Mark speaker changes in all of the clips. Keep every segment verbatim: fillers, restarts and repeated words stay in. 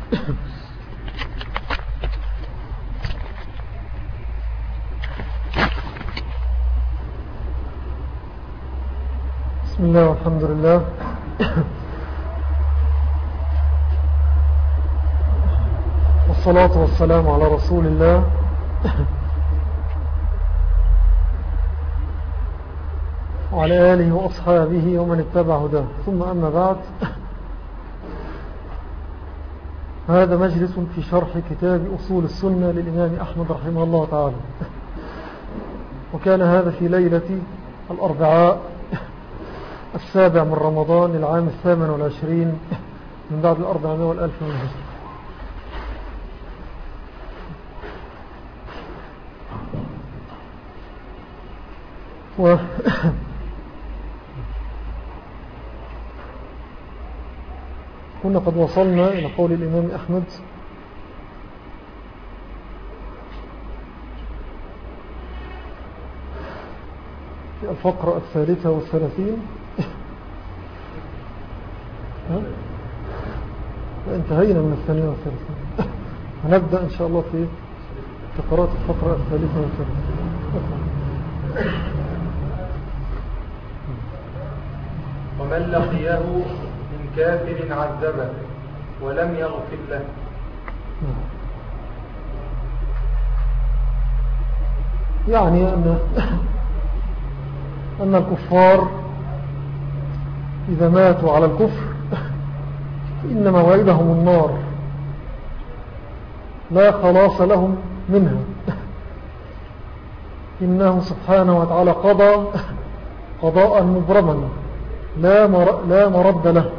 Speaker 1: بسم الله والحمد لله. والصلاة والسلام على رسول الله وعلى آله وأصحابه ومن اتبع هداه، ثم أما بعد. هذا مجلس في شرح كتاب أصول السنة للإمام أحمد رحمه الله تعالى، وكان هذا في ليلة الأربعاء السابع من رمضان للعام الثامن والعشرين من بعد الأربعمائة والألف من الهجرة. و كنا قد وصلنا إلى قول الإمام أحمد في الفقرة الثالثة والثلاثين، وانتهينا من الثانية والثلاثين. هنبدأ إن شاء الله في فقرات الفقرة الثالثة والثلاثين.
Speaker 2: ومن لقيه من كافر عذبه ولم يغفر له.
Speaker 1: يعني أن, أن الكفار إذا ماتوا على الكفر فإن موعدهم النار، لا خلاص لهم منها. إنه سبحانه وتعالى قضى قضاء مبرما لا لا مرد له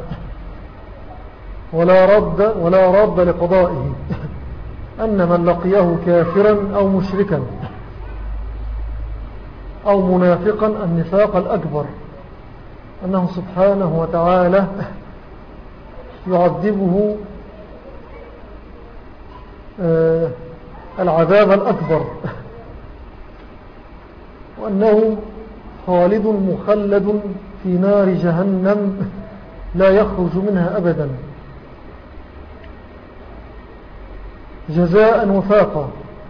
Speaker 1: ولا رد ولا رد لقضائه، أن من لقيه كافرا أو مشركا أو منافقا النفاق الأكبر أنه سبحانه وتعالى يعذبه العذاب الأكبر، وأنه خالد مخلد في نار جهنم لا يخرج منها أبدا جزاء وفاقا،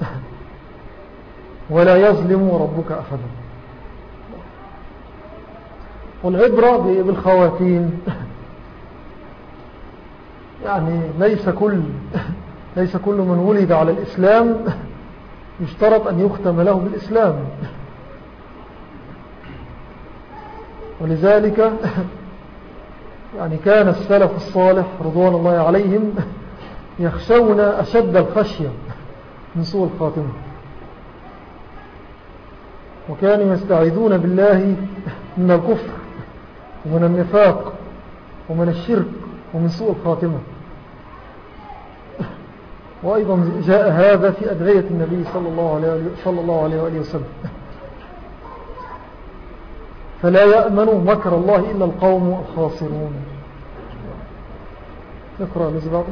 Speaker 1: ولا يظلم ربك أحدا. والعبرة بالخواتيم، يعني ليس كل ليس كل من ولد على الإسلام يشترط أن يختم له بالإسلام، ولذلك يعني كان السلف الصالح رضوان الله عليهم يخشون أشد الخشية من سوء الخاتمة، وكانوا يستعيذون بالله من الكفر ومن النفاق ومن الشرك ومن سوء الخاتمة. وأيضا جاء هذا في أدعية النبي صلى الله عليه, صلى الله عليه وآله وسلم. فلا يأمن مكر الله إلا القوم الخاسرون. اقرأ الذي بعده.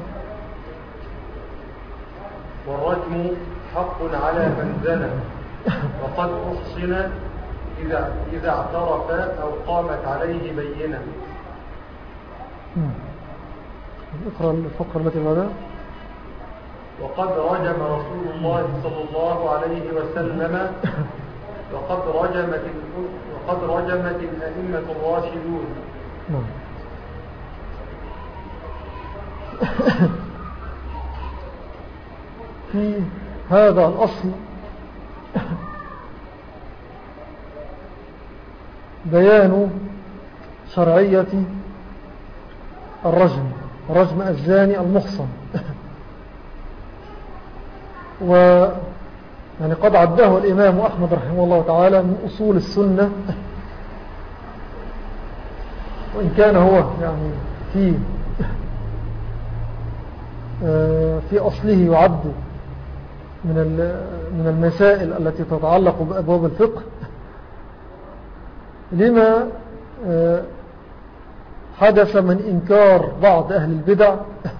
Speaker 2: والرجم حق على من زنى وقد أحصن إذا, إذا اعترف أو قامت عليه بينة.
Speaker 1: اقرأ الفقرة التي بعدها.
Speaker 2: وقد رجم رسول الله صلى الله عليه وسلم وقد رجمت وقد رجمت الأئمة الراشدون.
Speaker 1: في هذا الأصل بيان شرعية الرجم، رجم الزاني المحصن. و يعني قد عده الإمام أحمد رحمه الله تعالى من أصول السنة، وإن كان هو يعني في في أصله يعد من من المسائل التي تتعلق بأبواب الفقه، لما حدث من إنكار بعض أهل البدع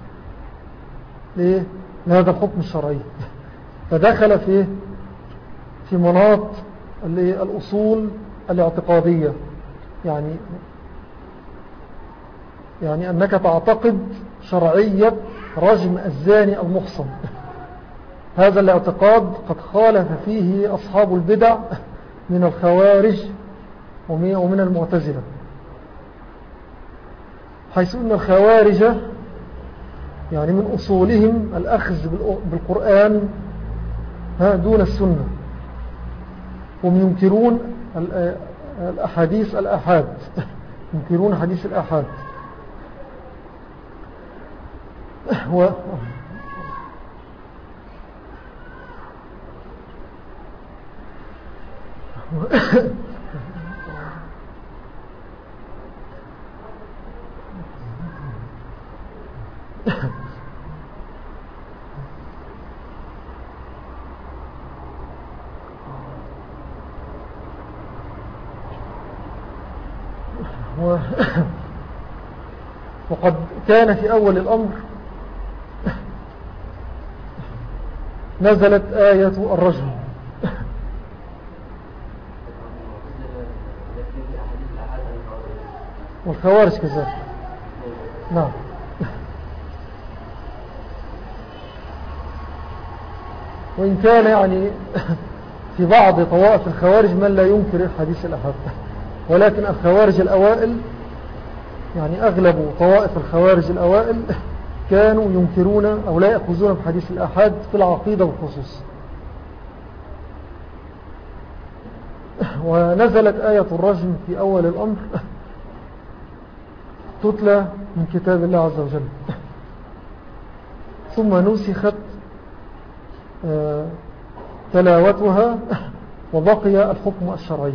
Speaker 1: لهذا الحكم الشرعي، فدخل في في مناط الأصول الاعتقادية، يعني يعني أنك تعتقد شرعية رجم الزاني المحصن. هذا الاعتقاد قد خالف فيه أصحاب البدع من الخوارج ومن المعتزلة، حيث أن الخوارج يعني من أصولهم الأخذ بالقرآن دون السنة، هم ينكرون الأحاديث الآحاد، ينكرون حديث الآحاد. و وقد كان في أول الأمر نزلت آية الرجم. والخوارج كذلك. نعم. وإن كان يعني في بعض طوائف الخوارج من لا ينكر حديث الأحاد، ولكن الخوارج الأوائل يعني أغلب طوائف الخوارج الأوائل كانوا ينكرون أو لا يأخذون بحديث الأحاد في العقيدة والخصوص. ونزلت آية الرجم في أول الأمر تتلى من كتاب الله عز وجل، ثم نسخت تلاوتها وبقي الحكم الشرعي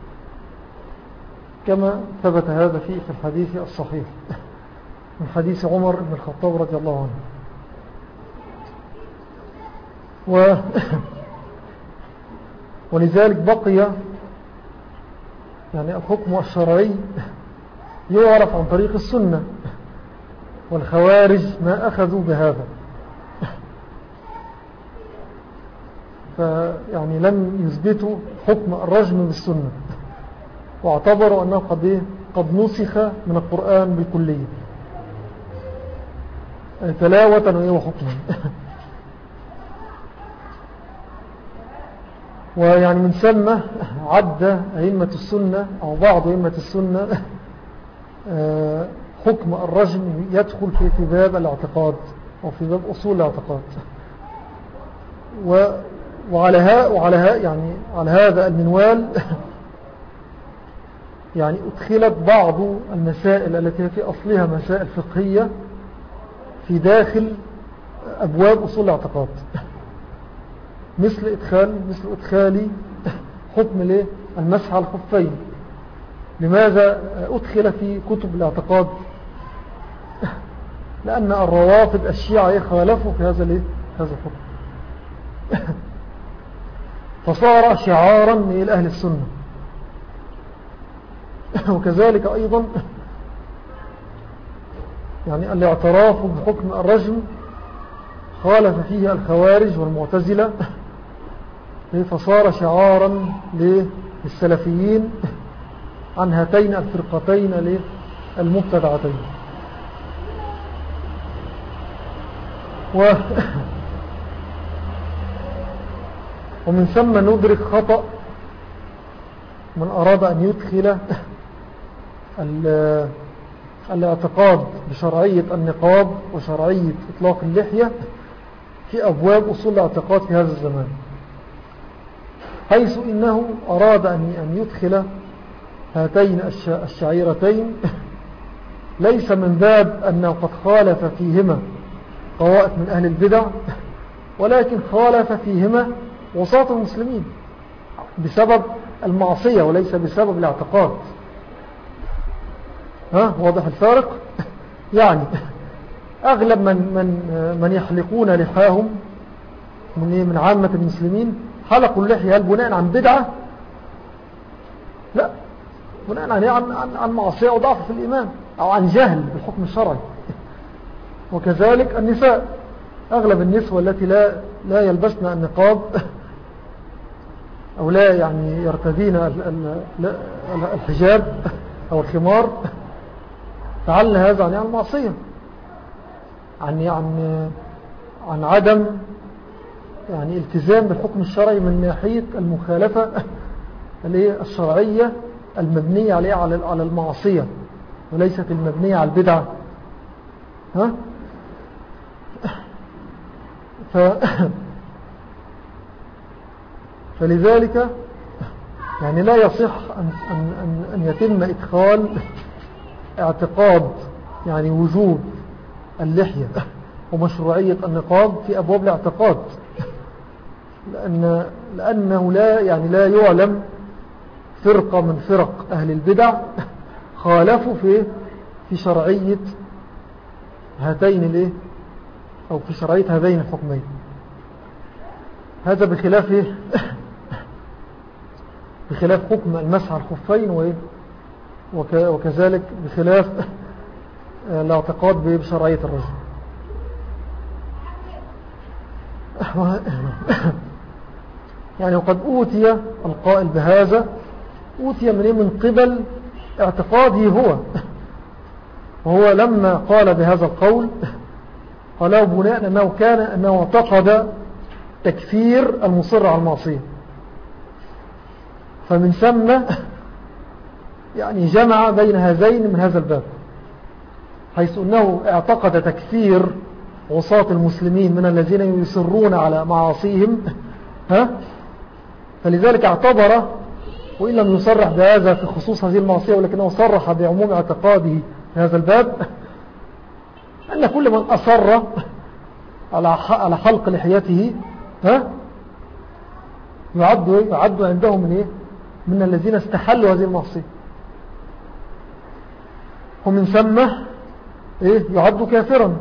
Speaker 1: كما ثبت هذا في في الحديث الصحيح من حديث عمر بن الخطاب رضي الله عنه. و ولذلك بقي يعني الحكم الشرعي يعرف عن طريق السنة، والخوارج ما أخذوا بهذا، فيعني لم يثبتوا حكم الرجم بالسنة، واعتبروا أنه قد, قد نسخ من القرآن بالكلية تلاوة وحكما. ويعني من ثم عد أئمة السنة أو بعض أئمة السنة حكم الرجم يدخل في باب الاعتقاد أو في باب أصول الاعتقاد. وعلى ها وعلى ها يعني على هذا المنوال يعني أدخلت بعض المسائل التي في أصلها مسائل فقهية في داخل أبواب أصول الاعتقاد، مثل إدخال مثل إدخال حكم المسح على الخفين. لماذا أدخل في كتب الاعتقاد؟ لأن الروافض الشيعة خالفوا في هذا هذا الحكم، فصار شعارا لأهل السنة. وكذلك أيضا يعني الاعتراف بحكم الرجم خالف فيه الخوارج والمعتزلة، فصار شعارا للسلفيين عن هاتين الفرقتين المبتدعتين. و ومن ثم ندرك خطأ من أراد أن يدخل الاعتقاد بشرعية النقاب وشرعية إطلاق اللحية في أبواب أصول الاعتقاد في هذا الزمان، حيث إنه أراد أن يدخل هاتين الشعيرتين ليس من باب أنه قد خالف فيهما طوائف من أهل البدع، ولكن خالف فيهما وساط المسلمين بسبب المعصية وليس بسبب الاعتقاد. ها واضح الفارق؟ يعني أغلب من, من, من يحلقون لحاهم من, من عامة المسلمين حلقوا اللحية هل بناء عن بدعة؟ لا، بناء عن, عن, عن معصية وضعف في الإيمان أو عن جهل بالحكم الشرعي. وكذلك النساء، أغلب النسوة التي لا, لا يلبسن النقاب أو لا يعني يرتدين الحجاب أو الخمار فعلنا هذا عن المعصية، عن عن عن عدم يعني التزام بالحكم الشرعي من ناحية المخالفة الشرعية المبنية عليه على المعصية وليست المبنية على البدعة. ها؟ ف... فلذلك يعني لا يصح أن, أن, أن يتم إدخال اعتقاد يعني وجود اللحية ومشروعية النقاب في أبواب الاعتقاد، لأن لأنه لا يعني لا يعلم فرقة من فرق أهل البدع خالفوا في في شرعية هاتين الايه أو في شرعية هذين الحكمين. هذا بخلاف بخلاف حكم المسح على الخفين وكذلك بخلاف الاعتقاد بشرعية الرجل. يعني وقد أوتي القائل بهذا أوتي من من قبل اعتقاده هو، وهو لما قال بهذا القول قاله بناء أنه كان أنه اعتقد تكفير المصر على المعصية، فمن ثم يعني جمع بين هذين من هذا الباب، حيث أنه اعتقد تكفير عصاة المسلمين من الذين يصرون على معاصيهم، ها؟ فلذلك اعتبر وإن لم يصرح بهذا في خصوص هذه المعصية ولكنه صرح بعموم اعتقاده في هذا الباب أن كل من أصر على حلق لحيته ها يعد, يعد عندهم من, إيه؟ من الذين استحلوا هذه المعصية، ومن ثم إيه؟ يعد كافرا.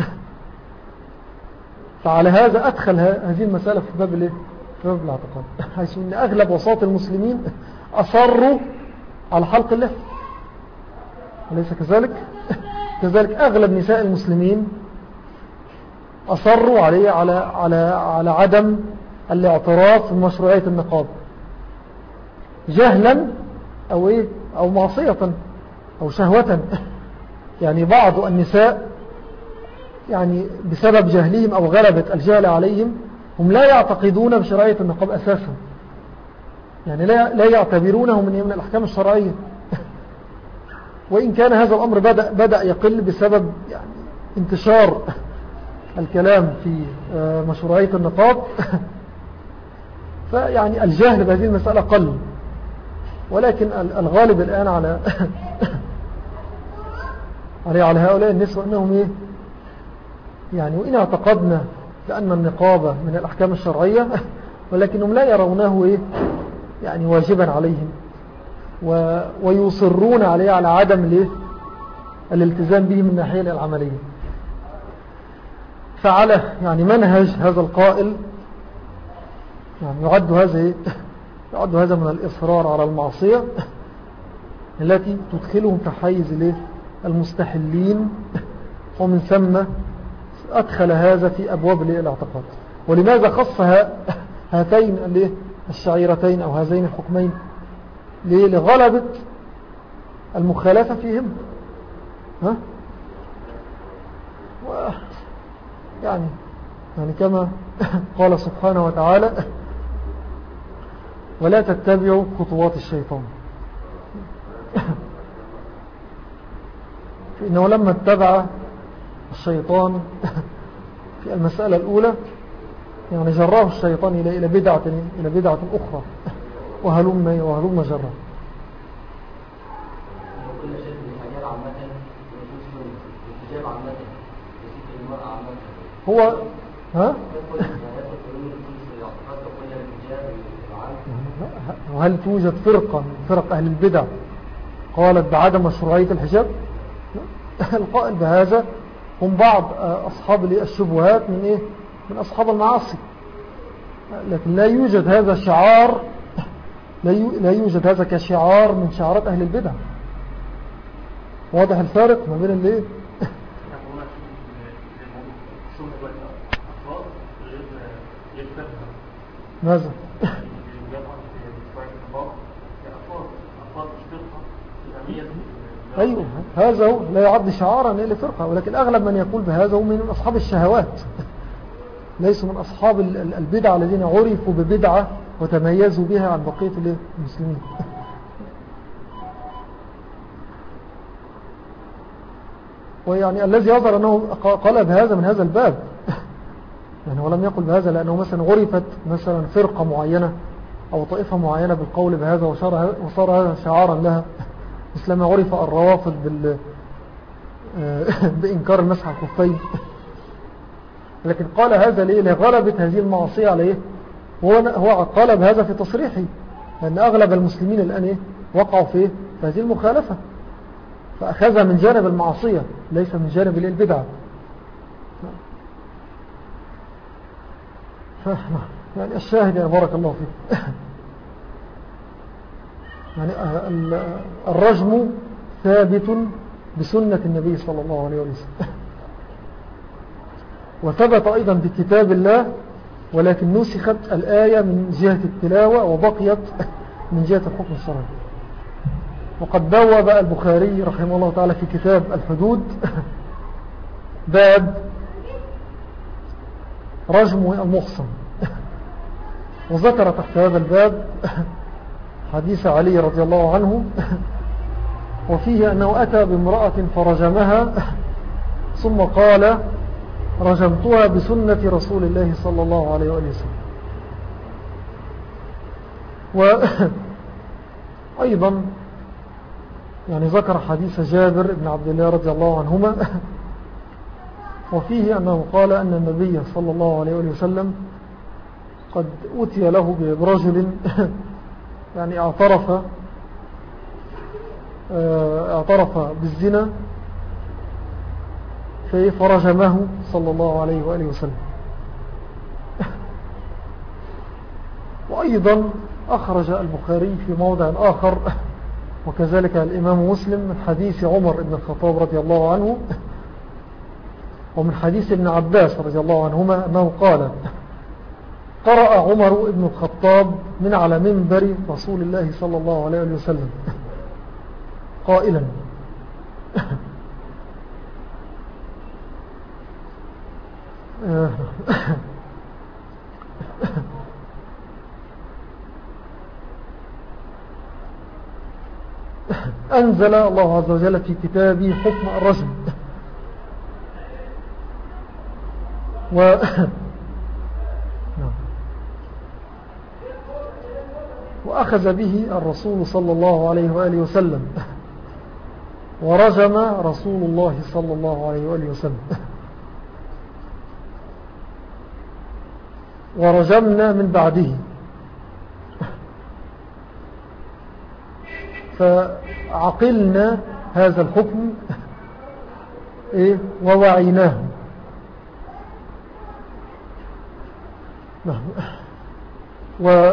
Speaker 1: فعلى هذا أدخل هذه المسألة في باب الإيه؟ في باب الاعتقاد، حيث أن أغلب وساط المسلمين أصروا على حلق اللحية، أليس كذلك؟ كذلك أغلب نساء المسلمين أصروا عليه على على على عدم الاعتراف بمشروعية النقاب جهلا أو إيه أو معصية أو شهوة. يعني بعض النساء يعني بسبب جهلهم أو غلبة الجهل عليهم هم لا يعتقدون بشرعية النقاب أساسا، يعني لا لا يعتبرونه من من الأحكام الشرعية، وإن كان هذا الأمر بدأ بدأ يقل بسبب يعني انتشار الكلام في مشروعية النقاب. فيعني الجهل بهذه المسألة قل، ولكن الغالب الآن على على هؤلاء النسوة أنهم إيه يعني وإن اعتقدنا بأن النقابة من الأحكام الشرعية ولكنهم لا يرونه إيه يعني واجبا عليهم ويصرون عليه على عدم الإيه الالتزام به من الناحية العملية. فعلى يعني منهج هذا القائل يعني يعد هذا يعد هذا من الإصرار على المعصية التي تدخلهم في حيز المستحلين، ومن ثم أدخل هذا في أبواب الاعتقاد. ولماذا خص هاتين الشعيرتين أو هذين الحكمين؟ لغلبة المخالفة فيهم، ها؟ يعني يعني كما قال سبحانه وتعالى ولا تتبعوا خطوات الشيطان. فإنه لما اتبع الشيطان في المسألة الأولى يعني جراه الشيطان إلى إلى بدعة إلى بدعة أخرى وهلم وهلم جراه. هو ها وهل توجد فرقة من فرق أهل البدع قالت بعدم مشروعية الحجاب؟ القائل بهذا هم بعض أصحاب الشبهات من إيه من أصحاب المعاصي، لكن لا يوجد هذا شعار لا يوجد هذا كشعار من شعارات أهل البدع. واضح الفارق ما بين اللي ماذا أيوه هذا هو لا يعد شعارا لفرقة، ولكن أغلب من يقول بهذا هم من أصحاب الشهوات ليسوا من أصحاب البدع الذين عرفوا ببدعة وتميزوا بها عن بقية المسلمين. ويعني الذي يظهر أنه قال بهذا من هذا الباب يعني ولم يقل بهذا لأنه مثلا عرفت مثلا فرقة معينة أو طائفة معينة بالقول بهذا وصار هذا شعارا لها، مثلما عرف الروافض بال بإنكار المسح على الخفين. لكن قال هذا ليه؟ لغلبة هذه المعصية عليه. هو قال بهذا في تصريحه، لأن أغلب المسلمين الآن إيه؟ وقعوا فيه في هذه المخالفة، فأخذها من جانب المعصية ليس من جانب البدعة. يعني الشاهد يا بارك الله فيك يعني الرجم ثابت بسنة النبي صلى الله عليه وسلم، وثبت أيضا بكتاب الله، ولكن نسخت الآية من جهة التلاوة وبقيت من جهة الحكم الشرعي. وقد بوب البخاري رحمه الله تعالى في كتاب الحدود باب رجم المحصن، وذكر تحت هذا الباب حديث علي رضي الله عنه، وفيه أنه أتى بامرأة فرجمها ثم قال رجمتها بسنة رسول الله صلى الله عليه وسلم. وأيضا يعني ذكر حديث جابر بن عبد الله رضي الله عنهما، وفيه أنه قال أن النبي صلى الله عليه وسلم قد أتي له برجل يعني اعترف اعترف بالزنا فرجمه صلى الله عليه وآله وسلم. وأيضا أخرج البخاري في موضع آخر وكذلك الإمام مسلم من حديث عمر بن الخطاب رضي الله عنه ومن حديث ابن عباس رضي الله عنهما أنه قال قرأ عمر بن الخطاب من على منبر رسول الله صلى الله عليه وسلم قائلا أنزل الله عز وجل في كتابه حكم الرجم و وأخذ به الرسول صلى الله عليه وآله وسلم ورجم رسول الله صلى الله عليه وآله وسلم ورجمنا من بعده، فعقلنا هذا الحكم إيه ووعيناه. و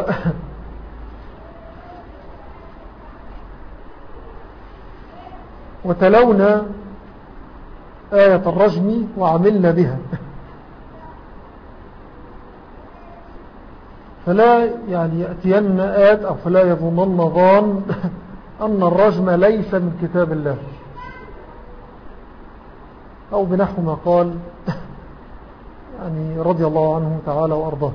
Speaker 1: وتلونا آية الرجم وعملنا بها، فلا يعني يأتين آيات أو فلا يظنن ظان أن الرجم ليس من كتاب الله، أو بنحو ما قال يعني رضي الله عنه تعالى وأرضاه.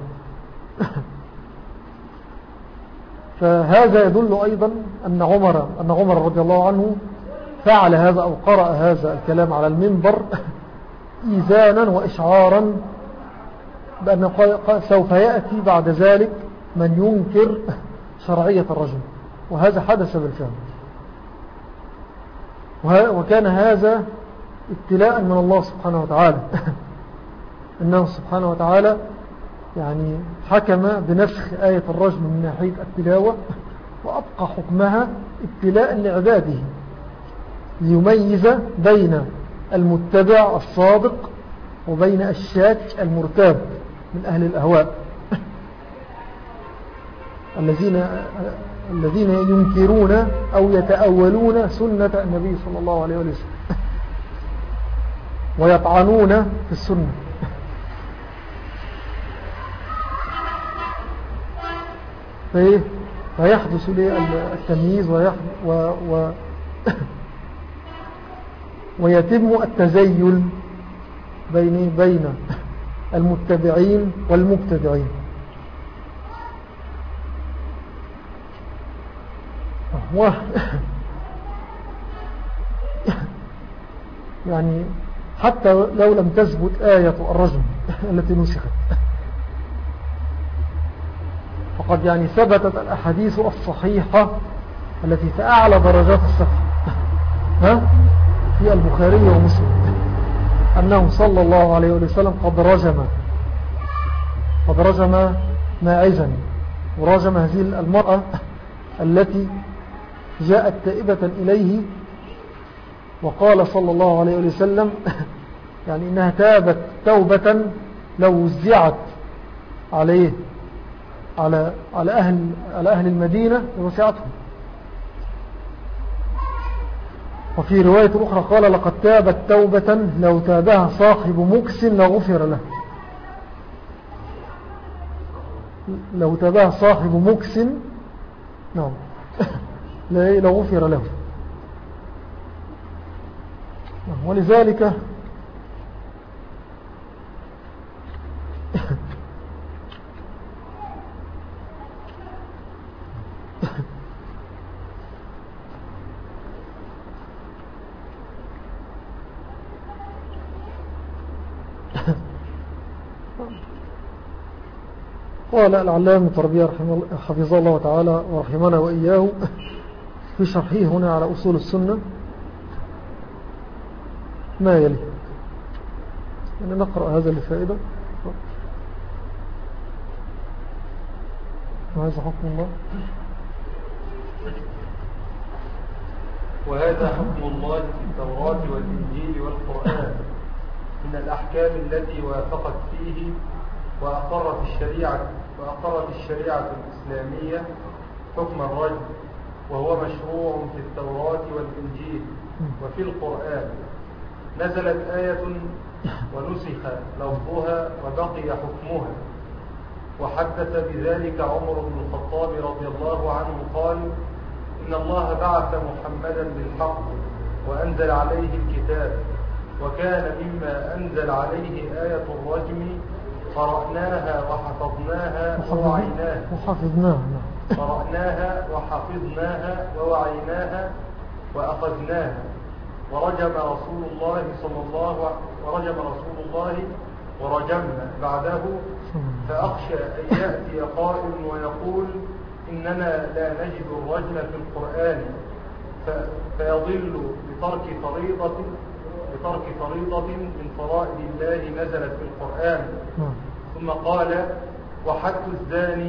Speaker 1: فهذا يدل أيضا أن عمر, أن عمر رضي الله عنه فعل هذا أو قرأ هذا الكلام على المنبر إيذانا وإشعارا بأن سوف يأتي بعد ذلك من ينكر شرعية الرجم، وهذا حدث بالفعل. وكان هذا ابتلاء من الله سبحانه وتعالى إنه سبحانه وتعالى يعني حكم بنسخ آية الرجم من ناحية التلاوة وأبقى حكمها ابتلاء لعباده ليميز بين المتبع الصادق وبين الشاك المرتاب من أهل الأهواء الذين الذين ينكرون أو يتأولون سنة النبي صلى الله عليه وسلم ويطعنون في السنة. فيحدث لي التمييز و ويتم التزيل بين بين المتبعين والمبتدعين. و يعني حتى لو لم تثبت آية الرجم التي نسخت، فقد يعني ثبتت الأحاديث الصحيحة التي في أعلى درجات الصحة ها في البخاري ومسلم أنه صلى الله عليه وسلم قد رجم قد رجم ماعزا، ورجم هذه المرأة التي جاءت تائبة إليه، وقال صلى الله عليه وسلم يعني إنها تابت توبة لو وزعت عليه على على أهل على أهل المدينة وسعتهم. وفي رواية أخرى قال لقد تابت توبة لو تابها صاحب مكس لغفر له، لو تابها صاحب مكس نعم لغفر له. ولذلك قال العلامة التربية حفظه الله تعالى ورحمنا وإياه في شرحه هنا على أصول السنة ما يلي، يعني نقرأ هذا لفائدة. وهذا حكم الله،
Speaker 2: وهذا حكم الله في التوراة والإنجيل والقرآن من الأحكام التي وافقت فيه وأقرت الشريعة وأقرت الشريعة الإسلامية حكم الرجم، وهو مشروع في التوراة والإنجيل وفي القرآن. نزلت آية ونسخ لفظها وبقي حكمها. وحدث بذلك عمر بن الخطاب رضي الله عنه قال: إن الله بعث محمدا بالحق وأنزل عليه الكتاب، وكان مما أنزل عليه آية الرجم، قرأناها وحفظناها ووعيناها
Speaker 1: وحفظناها
Speaker 2: قرأناها وحفظناها ووعيناها وأخذناها. ورجم رسول الله صلى الله ورجم رسول الله ورجمنا بعده. فأخشى أن يأتي قائل ويقول: إننا لا نجد الرجم في القرآن، فيضل بترك فريضة بترك فريضة من فرائض الله نزلت في القرآن. ثم قال: وحد الزاني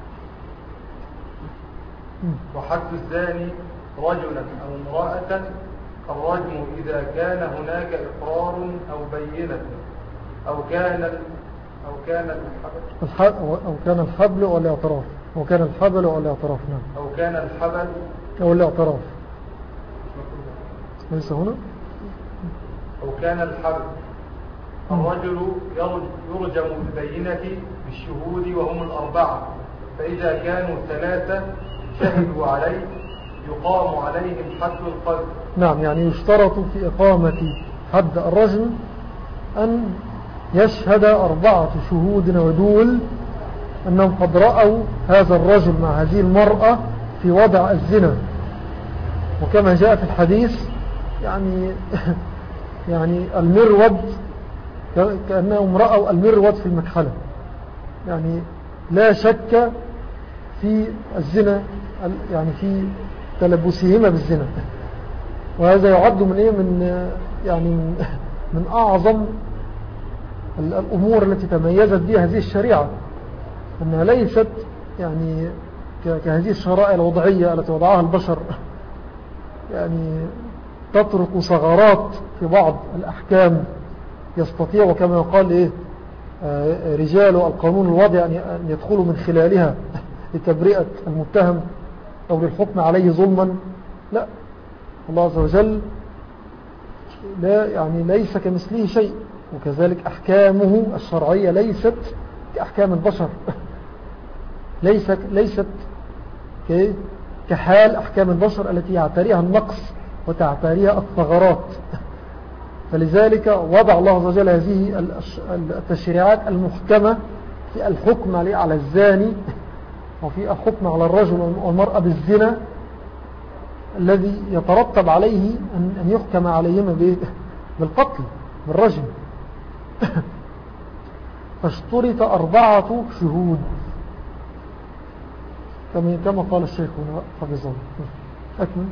Speaker 2: وحد الزاني رجلا أو امرأة الرجم إذا كان هناك إقرار أو بينة أو كان أو كان
Speaker 1: الحبل أو كان الحبل أو الاعتراف أو كان الحبل أو الاعتراف نعم
Speaker 2: أو كان الحبل
Speaker 1: أو الاعتراف ليس هنا
Speaker 2: أو كان الحبل. الرجل يرجم بالبينة بالشهود وهم الأربعة، فإذا كانوا ثلاثة شهدوا عليه يقام عليهم حد القذف.
Speaker 1: نعم، يعني يشترط في إقامة حد الرجم أن يشهد أربعة شهود ودول أنهم قد رأوا هذا الرجل مع هذه المرأة في وضع الزنا. وكما جاء في الحديث يعني يعني المرود كأنهم رأوا المرود في المكحلة، يعني لا شك في الزنا، يعني في تلبسهما بالزنا. وهذا يعد من إيه من يعني من, من أعظم الأمور التي تميزت بها هذه الشريعة، أنها ليست يعني كهذه الشرائع الوضعية التي وضعها البشر، يعني تترك ثغرات في بعض الأحكام يستطيع كما يقال إيه رجال القانون الوضعي أن يدخلوا من خلالها لتبرئة المتهم أو للحكم عليه ظلما. لا، الله عز وجل لا يعني ليس كمثله شيء، وكذلك أحكامه الشرعية ليست كأحكام البشر، ليست, ليست كحال أحكام البشر التي يعتريها النقص وتعتريها الثغرات. فلذلك وضع الله عز وجل هذه التشريعات المحكمة في الحكم على الزاني وفي الحكم على الرجل والمرأة بالزنا الذي يترتب عليه أن يحكم عليهما بالقتل بالرجم. فاشترط أربعة شهود كما قال الشيخ حفظه الله. أكمل.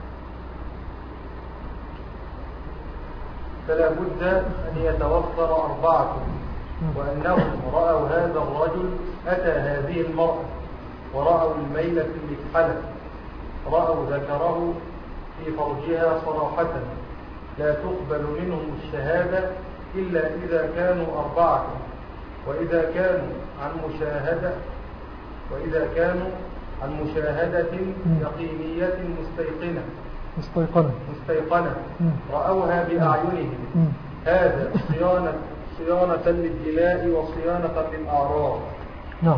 Speaker 2: فلا بد أن يتوفر أربعة، وأنهم رأوا هذا الرجل أتى هذه المرأة ورأوا الميلة في المكحلة، رأوا ذكره في فرجها صراحة، لا تقبل منهم الشهادة إلا إذا كانوا أربعة، وإذا كانوا عن مشاهدة وإذا كانوا عن مشاهدة يقينية مستيقنة
Speaker 1: مستيقنة
Speaker 2: مستيقنة رأوها بأعينهم، هذا صيانة صيانة للدماء وصيانة للأعراض.
Speaker 1: نعم.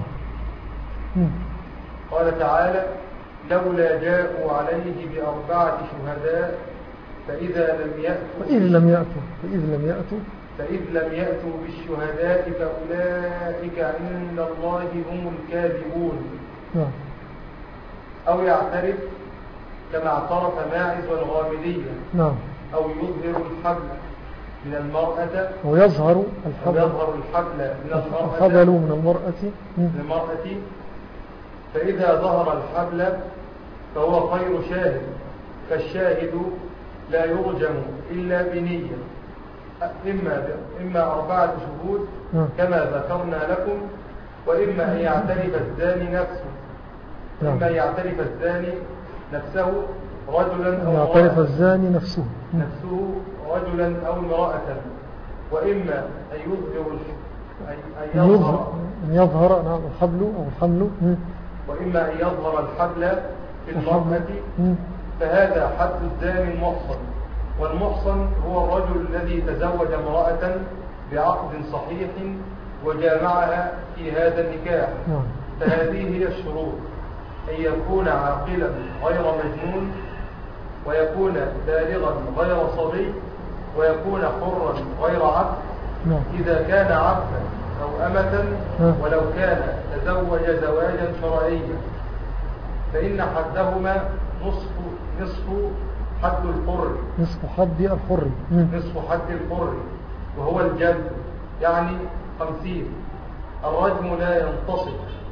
Speaker 2: قال تعالى: لولا جاءوا عليه بأربعة شهداء فإذا لم يأتوا
Speaker 1: فإذ لم يأتوا فإذ لم يأتوا
Speaker 2: فإذ لم يأتوا بالشهداء فأولئك عند الله هم الكاذبون.
Speaker 1: نعم.
Speaker 2: أو يعترف كما اعترف ماعز والغامدية.
Speaker 1: نعم.
Speaker 2: أو يظهر الحبل من المرأة
Speaker 1: ويظهر الحبل
Speaker 2: ويظهر الحبل من المرأة
Speaker 1: الحبل من المرأة
Speaker 2: من المرأة فإذا ظهر الحبل فهو خير شاهد، فالشاهد لا يرجم إلا بنية، إما, إما أربعة شهود كما ذكرنا لكم، وإما أن يعترف الزاني نفسه إما يعترف الزاني نفسه رجلا أو
Speaker 1: يعترف الزاني نفسه
Speaker 2: نفسه رجلا أو امرأة، وإما أن يظهر أن يظهر
Speaker 1: أن يظهر نعم الحبل أو الحمل،
Speaker 2: وإما أن يظهر الحبل في المرأة، فهذا حد الزاني المحصن. والمحصن هو الرجل الذي تزوج امرأة بعقد صحيح وجامعها في هذا النكاح. فهذه هي الشروط: أن يكون عاقلا غير مجنون، ويكون بالغا غير صبي، ويكون حرا غير عبد إذا كان عبدا أو أمة، ولو كان تزوج زواجا شرعيا، فإن حدهما نصف نصف حد الحر
Speaker 1: نصف حد الحر
Speaker 2: نصف حد الحر وهو الجلد، يعني خمسين. الرجم لا ينتصف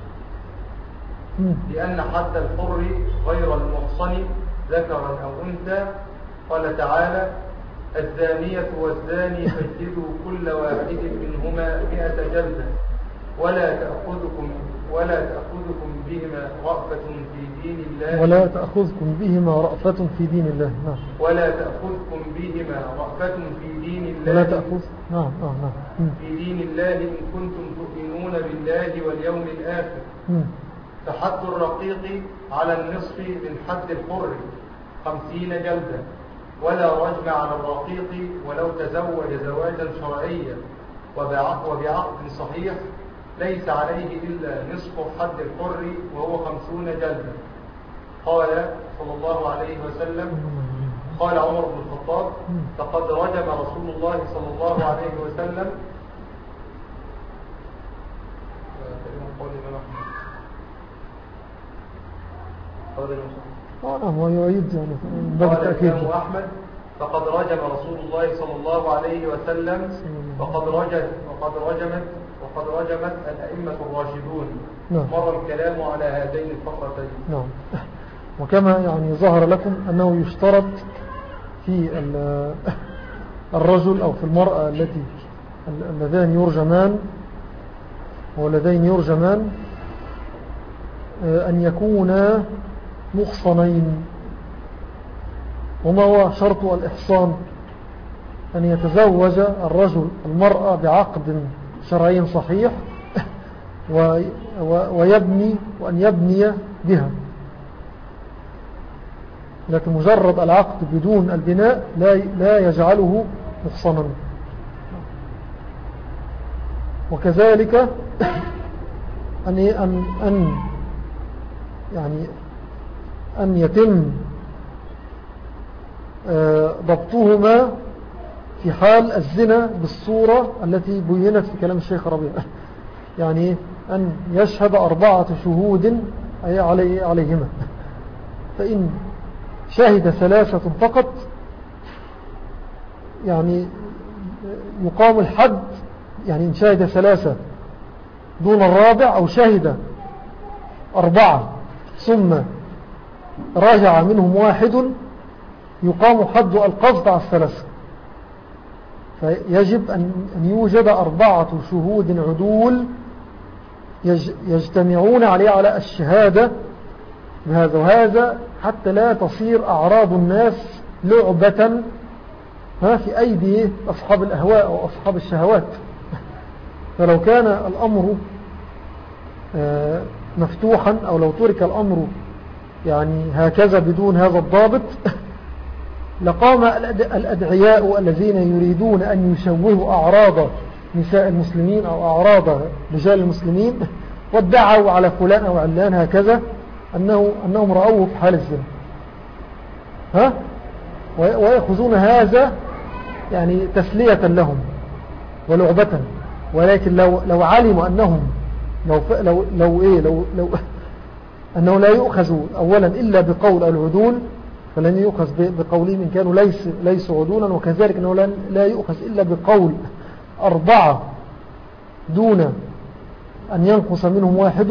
Speaker 2: لأن حد الحر غير المحصن ذكرا أو أنثى. قال تعالى: الزانية والزاني فاجلدوا كل واحد منهما مئة جلدة ولا تأخذكم ولا تأخذكم بهما رأفة في دين الله
Speaker 1: ولا تأخذكم بهما رأفة في دين الله نعم
Speaker 2: ولا تأخذكم بهما رأفة في دين الله
Speaker 1: ولا تأخذ نعم نعم
Speaker 2: في دين الله إن كنتم تؤمنون بالله واليوم الآخر. فحد الرقيق على النصف من حد الحر خمسين جلدة، ولا رجم على الرقيق ولو تزوج زواجا شرعيا وبعقد صحيح ليس عليه إلا نصف حد الحر وهو خمسون جلدة. قال صلى الله عليه وسلم: قال عمر بن الخطاب: فقد رجم رسول الله صلى الله عليه وسلم
Speaker 1: هو يعيد يعني
Speaker 2: قال الإمام أحمد: فقد رجم رسول الله صلى الله عليه وسلم وقد رجم وقد رجمت وقد رجمت الأئمة الراشدون. مر الكلام على هذين الفقرتين.
Speaker 1: نعم. وكما يعني ظهر لكم أنه يشترط في الرجل أو في المرأة التي اللذان يرجمان واللذين يرجمان أن يكونا محصنين. وما هو شرط الإحصان؟ أن يتزوج الرجل المرأة بعقد شرعي صحيح ويبني وأن يبني بها، لكن مجرد العقد بدون البناء لا لا يجعله محصنا. وكذلك أن أن أن يعني أن يتم ضبطهما في حال الزنا بالصورة التي بينت في كلام الشيخ ربيع، يعني أن يشهد أربعة شهود علي عليهما، فإن شهد ثلاثة فقط يعني يقام الحد، يعني إن شهد ثلاثة دون الرابع أو شهد أربعة ثم راجع منهم واحد يقام حد القذف على الثلاثة. فيجب أن يوجد أربعة شهود عدول يجتمعون عليه على الشهادة بهذا وهذا، حتى لا تصير أعراض الناس لعبة في أيدي أصحاب الأهواء أو أصحاب الشهوات. فلو كان الأمر مفتوحا أو لو ترك الأمر يعني هكذا بدون هذا الضابط لقام الأدعياء الذين يريدون أن يشوهوا أعراض نساء المسلمين أو أعراض رجال المسلمين وادعوا على فلان أو علان هكذا أنه أنهم رأوه في حال الزنا، ها ويأخذون هذا يعني تسلية لهم ولعبة. ولكن لو لو علموا أنهم لو لو لو إيه لو لو أنه لا يؤخذ أولا إلا بقول العدول، فلن يؤخذ بقولهم إن كانوا ليس ليسوا عدولا، وكذلك أنه لا يؤخذ إلا بقول أربعة دون أن ينقص منهم واحد.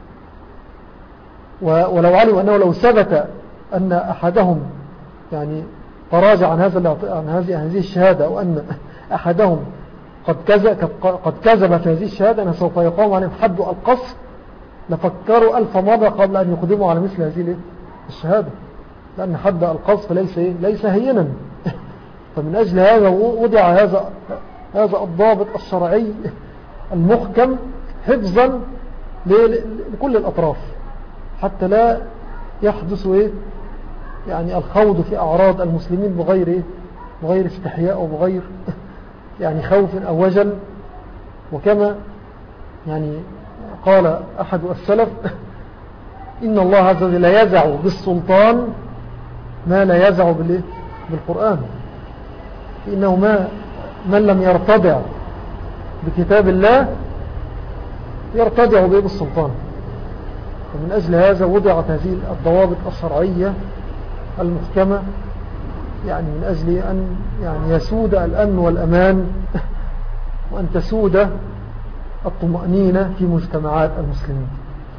Speaker 1: ولو علموا أنه لو ثبت أن أحدهم يعني تراجع عن هذا عن هذه هذه الشهادة، أو أن أحدهم قد كذب قد كذب في هذه الشهادة أنه سوف يقام عليهم حد القصف، لفكروا ألف مرة قبل أن يقدموا على مثل هذه الشهادة، لأن حد القصف ليس ليس هينا. فمن أجل هذا وضع هذا هذا الضابط الشرعي المحكم حفظا لكل الأطراف، حتى لا يحدث إيه يعني الخوض في أعراض المسلمين بغير إيه بغير استحياء أو بغير يعني خوف أو وجل. وكما يعني قال أحد السلف: إن الله عز وجل لا يزع بالسلطان ما لا يزع بالقرآن، إنه ما من لم يرتدع بكتاب الله يرتدع به بالسلطان. ومن أجل هذا وضعت هذه الضوابط الشرعية المحكمة، يعني من أجل أن يعني يسود الأمن والأمان وأن تسود الطمأنينة في مجتمعات المسلمين.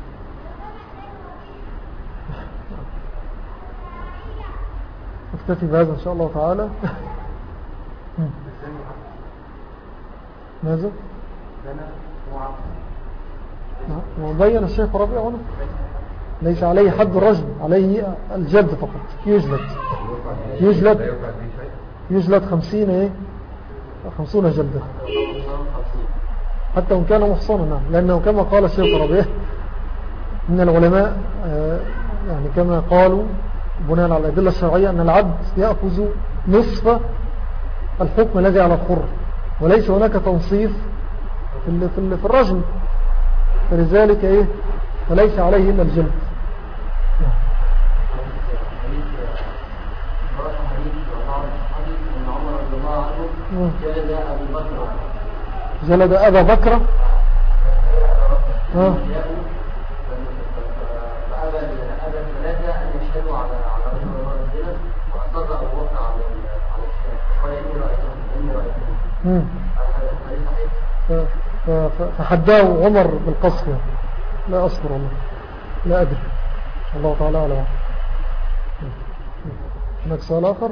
Speaker 1: نكتفي بهذا إن شاء الله تعالى. ماذا؟ وبين الشيخ ربيع هنا ليس عليه حد الرجم، عليه الجلد فقط، يجلد يجلد يجلد خمسين ايه خمسون جلدة حتى وإن كان محصنا. نعم، لأنه كما قال الشيخ ربيع من العلماء يعني كما قالوا بناء على الأدلة الشرعية أن العبد يأخذ نصف الحكم الذي على الحر، وليس هناك تنصيف في في الرجم، فلذلك ايه فليس عليه إلا الجلد. جلد أبا بكر ها فحداه عمر بالقصف. لا أصبر الله، لا أدري، الله تعالى أعلم. هناك سؤال آخر؟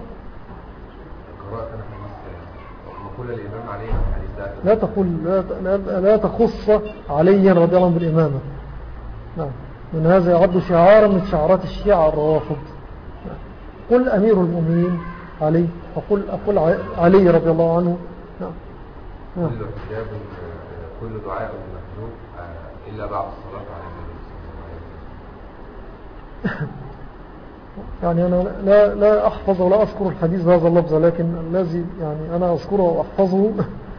Speaker 1: لا تقول لا, لا, لا تخص عليا رضي الله عنه بالإمامة. نعم، من هذا يعد شعارا من شعارات الشيعة الروافض. قل أمير المؤمنين علي، وقل أقول علي رضي الله عنه. نعم.
Speaker 3: نعم. كل حجاب كل دعاء مكتوب إلا بعد الصلاة على النبي.
Speaker 1: يعني أنا لا لا أحفظ ولا أذكر الحديث بهذا اللفظ، لكن الذي يعني أنا أذكره وأحفظه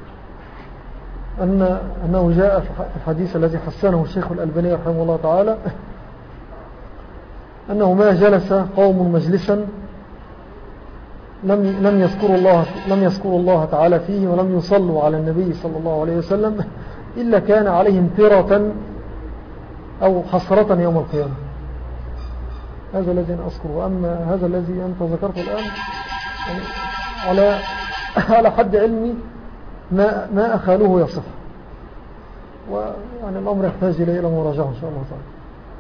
Speaker 1: أن أنه جاء في الحديث الذي حسنه الشيخ الألباني رحمه الله تعالى أنه ما جلس قوم مجلسا، يعني ما جلس قوم مجلسا إلا وقد أمروا بالصلاة على النبي صلى الله عليه وسلم. يعني أنا لا لا أحفظ ولا أذكر الحديث بهذا اللفظ، لكن الذي يعني أنا أذكره وأحفظه أن أنه جاء في الحديث الذي حسنه الشيخ الألباني رحمه الله تعالى أنه ما جلس قوم مجلسا لم لم يذكروا الله لم يذكروا الله تعالى فيه ولم يصلوا على النبي صلى الله عليه وسلم إلا كان عليهم ترة أو حسرة يوم القيامة. هذا الذي أنا أذكره. وأما هذا الذي أنت ذكرته الآن يعني على على حد علمي ما ما أخاله يصح، ويعني الأمر يحتاج إلى إلى مراجعة إن شاء الله تعالى.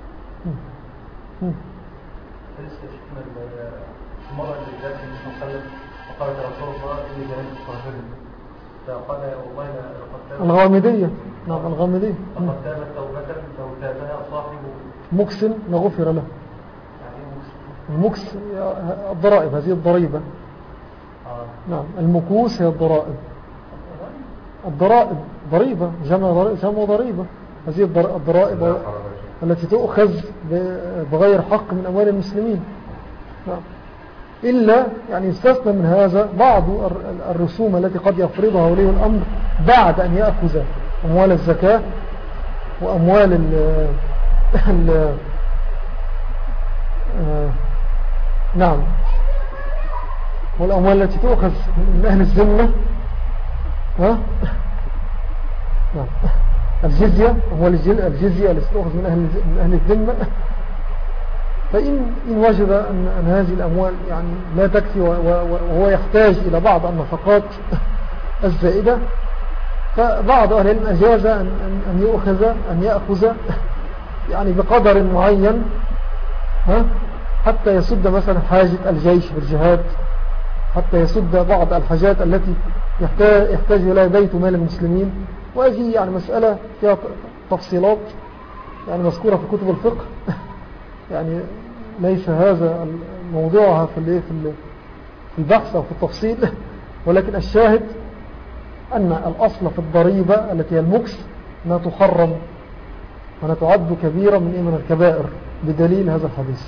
Speaker 2: المرأة اللي جاءت مش مخلف وقالت رسول الله إني جنبت فرجل فقال والله لقد
Speaker 1: الغامدية. نعم الغامدية.
Speaker 2: لقد تابت توبة لو تابها صاحب
Speaker 1: مكسن لغفر له.
Speaker 2: يعني
Speaker 1: المكس الضرائب، هذه الضريبة.
Speaker 2: آه.
Speaker 1: نعم المكوس هي الضرائب. الضرائب ضريبة جمع جمع ضريبة. هذه الضرائب التي تؤخذ بغير حق من أموال المسلمين. نعم. إلا يعني يستثنى من هذا بعض الرسوم التي قد يفرضها ولي الأمر بعد أن يأخذ أموال الزكاة وأموال ال ال نعم والأموال التي تؤخذ من أهل الذمة. ها نعم الجزية، أموال الجزية التي تؤخذ من أهل من أهل الذمة. فإن إن وجد أن, أن هذه الأموال يعني لا تكفي وهو يحتاج إلى بعض النفقات الزائدة، فبعض أهل العلم أجاز أن, أن يأخذ أن يأخذ يعني بقدر معين ها حتى يسد مثلا حاجة الجيش بالجهاد، حتى يسد بعض الحاجات التي يحتاج, يحتاج إليها بيت مال المسلمين. وهذه يعني مسألة فيها تفصيلات يعني مذكورة في كتب الفقه، يعني ليس هذا موضوعها في في البحث أو في التفصيل، ولكن الشاهد أن الأصل في الضريبة التي هي المكس أنها تحرم وأنها تعد كبيرة من من الكبائر بدليل هذا الحديث.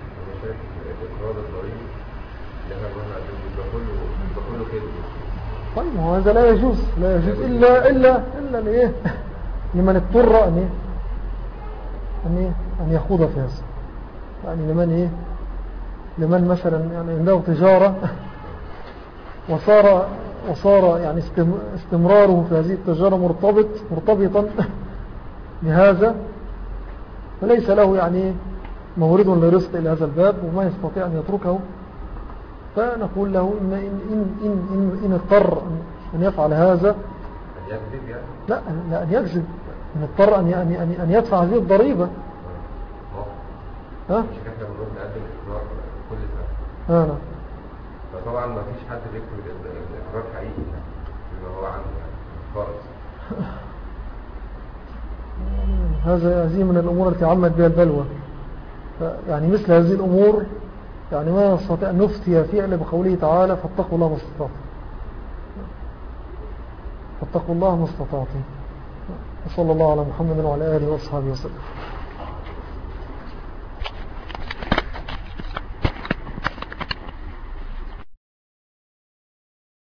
Speaker 1: طيب هذا لا يجوز لا يجوز إلا إلا إلا ليه لمن اضطر أن أن أن يخوض في هذا، يعني لمن إيه لمن مثلا يعني عنده تجارة وصار وصار يعني استمراره في هذه التجارة مرتبط مرتبطا بهذا، فليس له يعني مورد لرزق إلى هذا الباب وما يستطيع أن يتركه، فنقول له إن, إن, إن, إن, إن, إن اضطر أن يفعل هذا لا, لا أن يكذب، إن اضطر أن, أن, أن يدفع هذه الضريبة. ها؟
Speaker 3: مش احنا بنروح نقدم اقرار كل سنه.
Speaker 1: اه نعم.
Speaker 3: فطبعا ما فيش حد بيكتب الاقرار حقيقي اللي هو عنده يعني خالص.
Speaker 1: هذا هذه من الامور التي عمت بها البلوى. يعني مثل هذه الامور يعني ما نستطيع ان نفتي فيها الا بقوله تعالى فاتقوا الله ما استطعتم. فاتقوا الله ما استطعتم. وصلى الله على محمد وعلى اله واصحابه وسلم.